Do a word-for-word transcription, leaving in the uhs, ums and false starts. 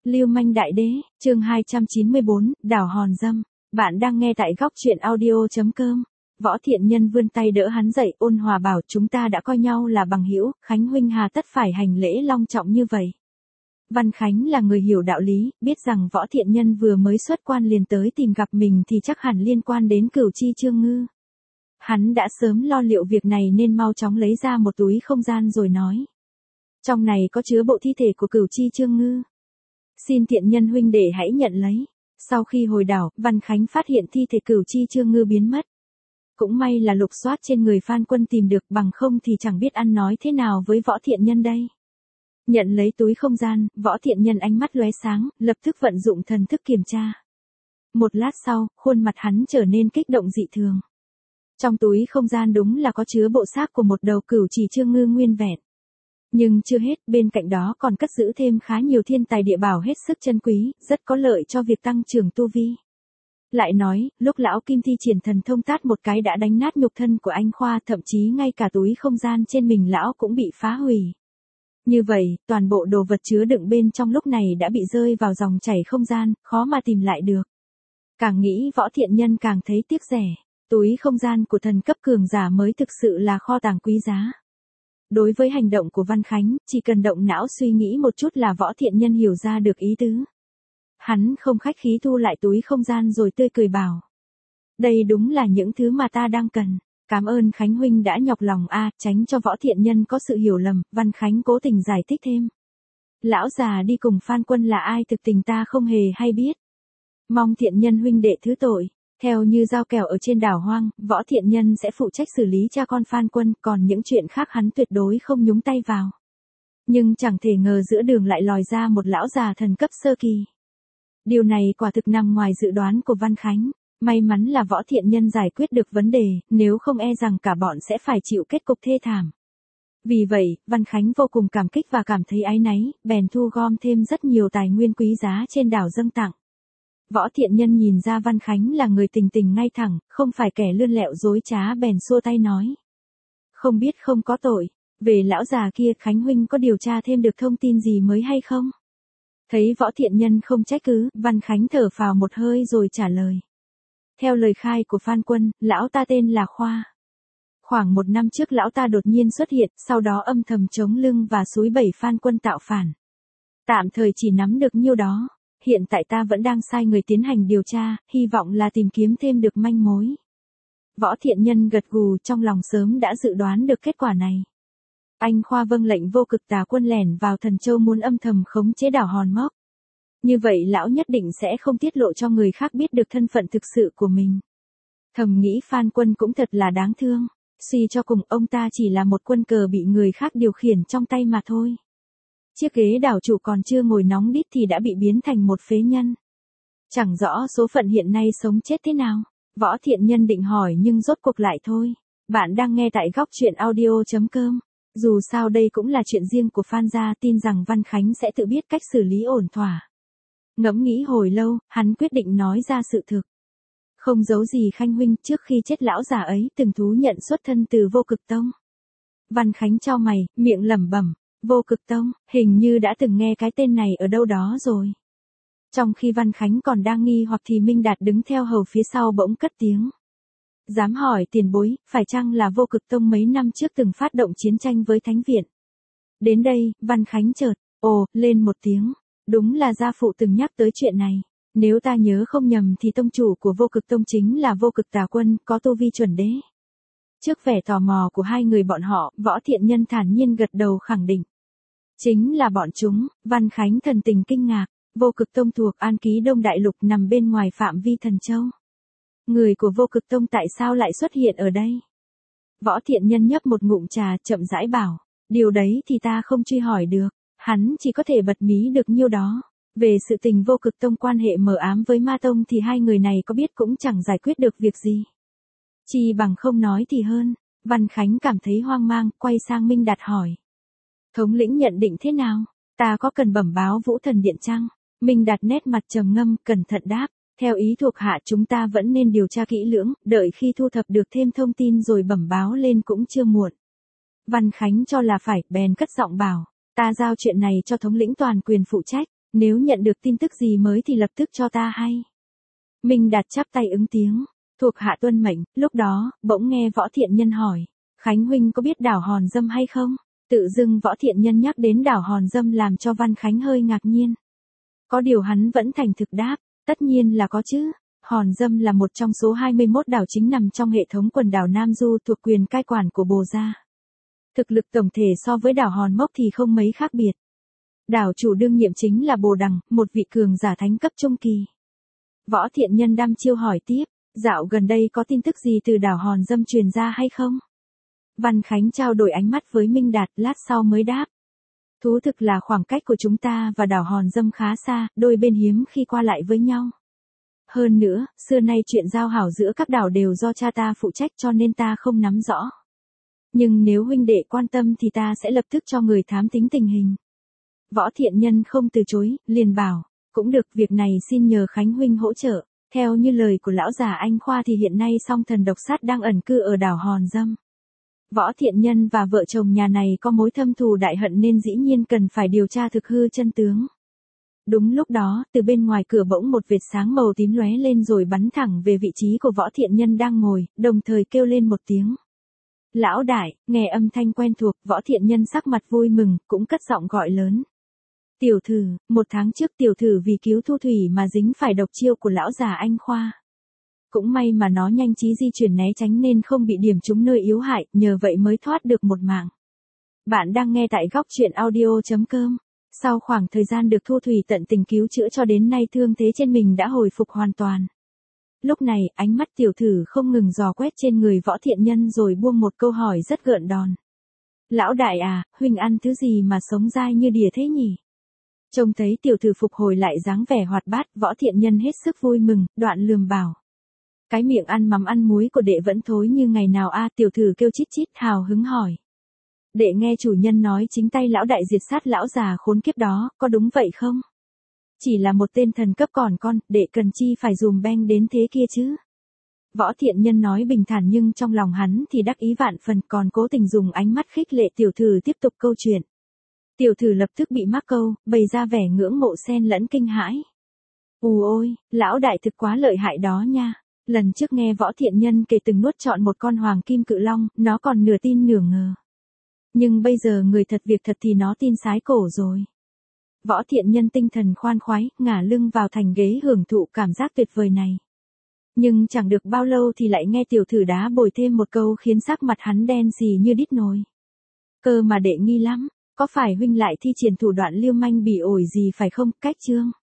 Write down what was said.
Lưu manh đại đế, chương hai trăm chín mươi bốn, đảo hòn dâm. Bạn đang nghe tại góc truyện audio chấm com. Võ Thiện Nhân vươn tay đỡ hắn dậy, ôn hòa bảo chúng ta đã coi nhau là bằng hữu, Khánh huynh hà tất phải hành lễ long trọng như vậy. Văn Khánh là người hiểu đạo lý, biết rằng Võ Thiện Nhân vừa mới xuất quan liền tới tìm gặp mình thì chắc hẳn liên quan đến Cửu Chi Chương Ngư. Hắn đã sớm lo liệu việc này nên mau chóng lấy ra một túi không gian rồi nói. Trong này có chứa bộ thi thể của Cửu Chi Chương Ngư. Xin Thiện Nhân huynh để hãy nhận lấy. Sau khi hồi đảo, Văn Khánh phát hiện thi thể Cửu Chi Chương Ngư biến mất. Cũng may là lục soát trên người Phan Quân tìm được, bằng không thì chẳng biết ăn nói thế nào với Võ Thiện Nhân đây. Nhận lấy túi không gian, Võ Thiện Nhân ánh mắt lóe sáng, lập tức vận dụng thần thức kiểm tra. Một lát sau, khuôn mặt hắn trở nên kích động dị thường. Trong túi không gian đúng là có chứa bộ xác của một đầu Cửu Chi Chương Ngư nguyên vẹn. Nhưng chưa hết, bên cạnh đó còn cất giữ thêm khá nhiều thiên tài địa bảo hết sức chân quý, rất có lợi cho việc tăng trưởng tu vi. Lại nói, lúc lão Kim thi triển thần thông tát một cái đã đánh nát nhục thân của anh Khoa, thậm chí ngay cả túi không gian trên mình lão cũng bị phá hủy. Như vậy, toàn bộ đồ vật chứa đựng bên trong lúc này đã bị rơi vào dòng chảy không gian, khó mà tìm lại được. Càng nghĩ Võ Thiện Nhân càng thấy tiếc rẻ, túi không gian của thần cấp cường giả mới thực sự là kho tàng quý giá. Đối với hành động của Văn Khánh, chỉ cần động não suy nghĩ một chút là Võ Thiện Nhân hiểu ra được ý tứ. Hắn không khách khí thu lại túi không gian rồi tươi cười bảo. Đây đúng là những thứ mà ta đang cần. Cảm ơn Khánh huynh đã nhọc lòng a, tránh cho Võ Thiện Nhân có sự hiểu lầm, Văn Khánh cố tình giải thích thêm. Lão già đi cùng Phan Quân là ai thực tình ta không hề hay biết. Mong Thiện Nhân huynh đệ thứ tội. Theo như giao kèo ở trên đảo hoang, Võ Thiện Nhân sẽ phụ trách xử lý cha con Phan Quân, còn những chuyện khác hắn tuyệt đối không nhúng tay vào. Nhưng chẳng thể ngờ giữa đường lại lòi ra một lão già thần cấp sơ kỳ. Điều này quả thực nằm ngoài dự đoán của Văn Khánh. May mắn là Võ Thiện Nhân giải quyết được vấn đề, nếu không e rằng cả bọn sẽ phải chịu kết cục thê thảm. Vì vậy, Văn Khánh vô cùng cảm kích và cảm thấy áy náy, bèn thu gom thêm rất nhiều tài nguyên quý giá trên đảo dâng tặng. Võ Thiện Nhân nhìn ra Văn Khánh là người tình tình ngay thẳng, không phải kẻ lươn lẹo dối trá bèn xua tay nói. Không biết không có tội, về lão già kia Khánh huynh có điều tra thêm được thông tin gì mới hay không? Thấy Võ Thiện Nhân không trách cứ, Văn Khánh thở phào một hơi rồi trả lời. Theo lời khai của Phan Quân, lão ta tên là Khoa. Khoảng một năm trước lão ta đột nhiên xuất hiện, sau đó âm thầm chống lưng và xúi bẩy Phan Quân tạo phản. Tạm thời chỉ nắm được nhiêu đó. Hiện tại ta vẫn đang sai người tiến hành điều tra, hy vọng là tìm kiếm thêm được manh mối. Võ Thiện Nhân gật gù, trong lòng sớm đã dự đoán được kết quả này. Anh Khoa vâng lệnh Vô Cực Tà Quân lẻn vào Thần Châu muốn âm thầm khống chế đảo Hòn Mốc. Như vậy lão nhất định sẽ không tiết lộ cho người khác biết được thân phận thực sự của mình. Thầm nghĩ Phan Quân cũng thật là đáng thương, suy cho cùng ông ta chỉ là một quân cờ bị người khác điều khiển trong tay mà thôi. Chiếc ghế đảo chủ còn chưa ngồi nóng đít thì đã bị biến thành một phế nhân. Chẳng rõ số phận hiện nay sống chết thế nào. Võ Thiện Nhân định hỏi nhưng rốt cuộc lại thôi. Bạn đang nghe tại góc truyện audio chấm com. Dù sao đây cũng là chuyện riêng của Phan gia, tin rằng Văn Khánh sẽ tự biết cách xử lý ổn thỏa. Ngẫm nghĩ hồi lâu, hắn quyết định nói ra sự thực. Không giấu gì Khanh huynh, trước khi chết lão già ấy từng thú nhận xuất thân từ Vô Cực Tông. Văn Khánh chau mày, miệng lẩm bẩm. Vô Cực Tông, hình như đã từng nghe cái tên này ở đâu đó rồi. Trong khi Văn Khánh còn đang nghi hoặc thì Minh Đạt đứng theo hầu phía sau bỗng cất tiếng. Dám hỏi tiền bối, phải chăng là Vô Cực Tông mấy năm trước từng phát động chiến tranh với Thánh Viện? Đến đây, Văn Khánh chợt, ồ, lên một tiếng. Đúng là gia phụ từng nhắc tới chuyện này. Nếu ta nhớ không nhầm thì tông chủ của Vô Cực Tông chính là Vô Cực Tà Quân, có tu vi chuẩn đế. Trước vẻ tò mò của hai người bọn họ, Võ Thiện Nhân thản nhiên gật đầu khẳng định. Chính là bọn chúng. Văn Khánh thần tình kinh ngạc. Vô Cực Tông thuộc An Ký Đông Đại Lục nằm bên ngoài phạm vi Thần Châu. Người của Vô Cực Tông tại sao lại xuất hiện ở đây? Võ Thiện Nhân nhấp một ngụm trà chậm rãi bảo. Điều đấy thì ta không truy hỏi được. Hắn chỉ có thể bật mí được nhiêu đó. Về sự tình Vô Cực Tông quan hệ mờ ám với Ma Tông thì hai người này có biết cũng chẳng giải quyết được việc gì. Chỉ bằng không nói thì hơn. Văn Khánh cảm thấy hoang mang, quay sang Minh Đạt hỏi. Thống lĩnh nhận định thế nào? Ta có cần bẩm báo Vũ Thần Điện chăng? Minh Đạt nét mặt trầm ngâm, cẩn thận đáp. Theo ý thuộc hạ chúng ta vẫn nên điều tra kỹ lưỡng, đợi khi thu thập được thêm thông tin rồi bẩm báo lên cũng chưa muộn. Văn Khánh cho là phải, bèn cất giọng bảo. Ta giao chuyện này cho thống lĩnh toàn quyền phụ trách. Nếu nhận được tin tức gì mới thì lập tức cho ta hay. Minh Đạt chắp tay ứng tiếng, thuộc hạ tuân mệnh. Lúc đó, bỗng nghe Võ Thiện Nhân hỏi, Khánh huynh có biết đảo Hòn Dâm hay không? Tự dưng Võ Thiện Nhân nhắc đến đảo Hòn Dâm làm cho Văn Khánh hơi ngạc nhiên. Có điều hắn vẫn thành thực đáp, tất nhiên là có chứ. Hòn Dâm là một trong số hai mươi mốt đảo chính nằm trong hệ thống quần đảo Nam Du thuộc quyền cai quản của Bồ Gia. Thực lực tổng thể so với đảo Hòn Mốc thì không mấy khác biệt. Đảo chủ đương nhiệm chính là Bồ Đằng, một vị cường giả thánh cấp trung kỳ. Võ Thiện Nhân đăm chiêu hỏi tiếp, dạo gần đây có tin tức gì từ đảo Hòn Dâm truyền ra hay không? Văn Khánh trao đổi ánh mắt với Minh Đạt, lát sau mới đáp. Thú thực là khoảng cách của chúng ta và đảo Hòn Dâm khá xa, đôi bên hiếm khi qua lại với nhau. Hơn nữa, xưa nay chuyện giao hảo giữa các đảo đều do cha ta phụ trách cho nên ta không nắm rõ. Nhưng nếu huynh đệ quan tâm thì ta sẽ lập tức cho người thám tính tình hình. Võ Thiện Nhân không từ chối, liền bảo, cũng được, việc này xin nhờ Khánh huynh hỗ trợ. Theo như lời của lão già Anh Khoa thì hiện nay song thần độc sát đang ẩn cư ở đảo Hòn Dâm. Võ Thiện Nhân và vợ chồng nhà này có mối thâm thù đại hận nên dĩ nhiên cần phải điều tra thực hư chân tướng. Đúng lúc đó, từ bên ngoài cửa bỗng một vệt sáng màu tím lóe lên rồi bắn thẳng về vị trí của Võ Thiện Nhân đang ngồi, đồng thời kêu lên một tiếng. Lão đại, nghe âm thanh quen thuộc, Võ Thiện Nhân sắc mặt vui mừng, cũng cất giọng gọi lớn. Tiểu thử, một tháng trước tiểu thử vì cứu Thu Thủy mà dính phải độc chiêu của lão già Anh Khoa. Cũng may mà nó nhanh trí di chuyển né tránh nên không bị điểm trúng nơi yếu hại, nhờ vậy mới thoát được một mạng. Bạn đang nghe tại góc truyện audio chấm com. Sau khoảng thời gian được Thu Thủy tận tình cứu chữa cho đến nay thương thế trên mình đã hồi phục hoàn toàn. Lúc này, ánh mắt tiểu thử không ngừng dò quét trên người Võ Thiện Nhân rồi buông một câu hỏi rất gợn đòn. Lão đại à, huynh ăn thứ gì mà sống dai như đỉa thế nhỉ? Trông thấy tiểu thử phục hồi lại dáng vẻ hoạt bát, Võ Thiện Nhân hết sức vui mừng, đoạn lườm bảo. Cái miệng ăn mắm ăn muối của đệ vẫn thối như ngày nào a? Tiểu thử kêu chít chít hào hứng hỏi. Đệ nghe chủ nhân nói chính tay lão đại diệt sát lão già khốn kiếp đó, có đúng vậy không? Chỉ là một tên thần cấp còn con, đệ cần chi phải dùm beng đến thế kia chứ? Võ Thiện Nhân nói bình thản nhưng trong lòng hắn thì đắc ý vạn phần, còn cố tình dùng ánh mắt khích lệ tiểu thử tiếp tục câu chuyện. Tiểu thử lập tức bị mắc câu, bày ra vẻ ngưỡng mộ xen lẫn kinh hãi. Ù ôi, lão đại thực quá lợi hại đó nha. Lần trước nghe Võ Thiện Nhân kể từng nuốt trọn một con hoàng kim cự long, nó còn nửa tin nửa ngờ. Nhưng bây giờ người thật việc thật thì nó tin sái cổ rồi. Võ Thiện Nhân tinh thần khoan khoái, ngả lưng vào thành ghế hưởng thụ cảm giác tuyệt vời này. Nhưng chẳng được bao lâu thì lại nghe tiểu thử đá bồi thêm một câu khiến sắc mặt hắn đen xì như đít nồi. Cơ mà đệ nghi lắm, có phải huynh lại thi triển thủ đoạn lưu manh bỉ ổi gì phải không? Cách chương.